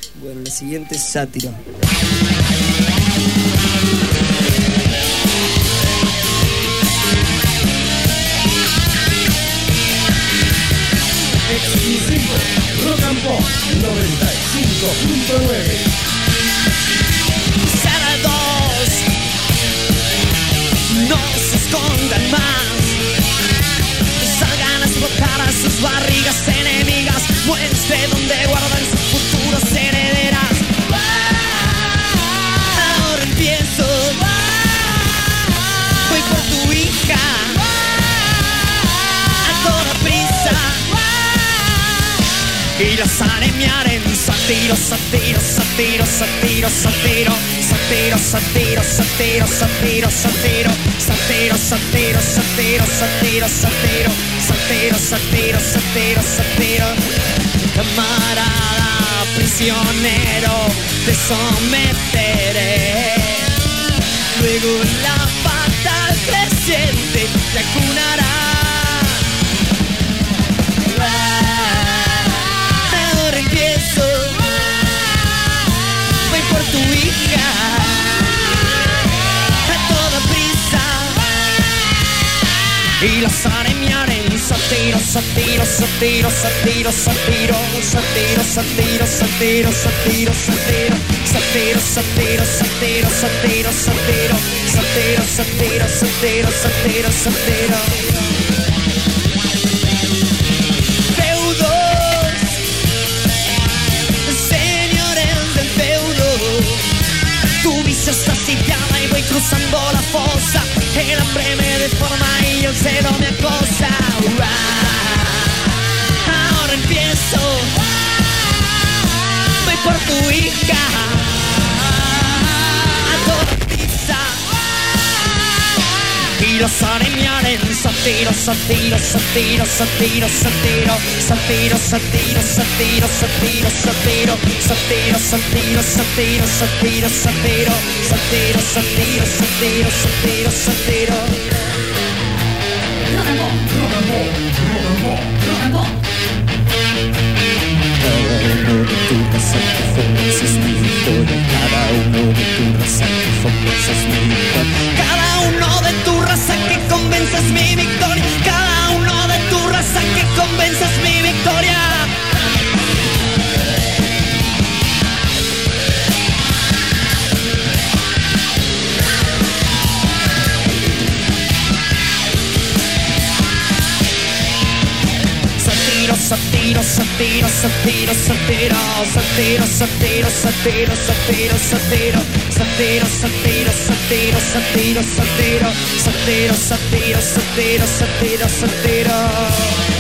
Bueno, la siguiente es Sátiro. Exclusivo Rock and Pop 95.9. Cerdos, no se escondan más. Salgan a explotar a sus barrigas enemigas. Muestre donde guardan sus futuras herederas. Ahora empiezo. Voy por tu hija a toda prisa. Y las haré miar en satiro, satiro, satiro, satiro, satiro, satiro, satiro, satiro, satiro, satiro, satiro, satiro, satiro, satiro, satiro, satiro, satiro, satiro, satiro. Camarada prisionero, te someteré. Luego la pata creciente te acunará. Ahora empiezo. Voy por tu hija a toda prisa. Y las haré miar en satiro, satiro, satiro, satiro, satiro, satiro, satiro, satiro, satiro, satiro, satiro, satiro, satiro, satiro, satiro, satiro, satiro, satiro, satiro, satiro. Feudos, señores del feudo, tu vicio está sitiada y voy cruzando la fosa. El hambre me deforma y el celo me acosa. Ahora empiezo. Voy por tu hija a toda prisa. Y los haré miar en satiro, satiro, satiro, satiro, satiro, satiro, satiro, satiro, satiro, satiro, satiro, satiro, satiro, satiro, satiro, satiro, satiro, satiro, satiro, satiro. Rock and Pop, Rock and Pop, Rock and Pop, Rock and Pop. Cada uno de tu raza que formas es mi victoria. Cada uno de tu raza que formas es mi victoria. Cada uno de tu raza que convences mi victoria. Cada uno de tu raza que convences mi victoria. Satiro, satiro, satiro, satiro, satiro, satiro, satiro, satiro, satiro, satiro, satiro, satiro, satiro, satiro, satiro, satiro, satiro, satiro, satiro.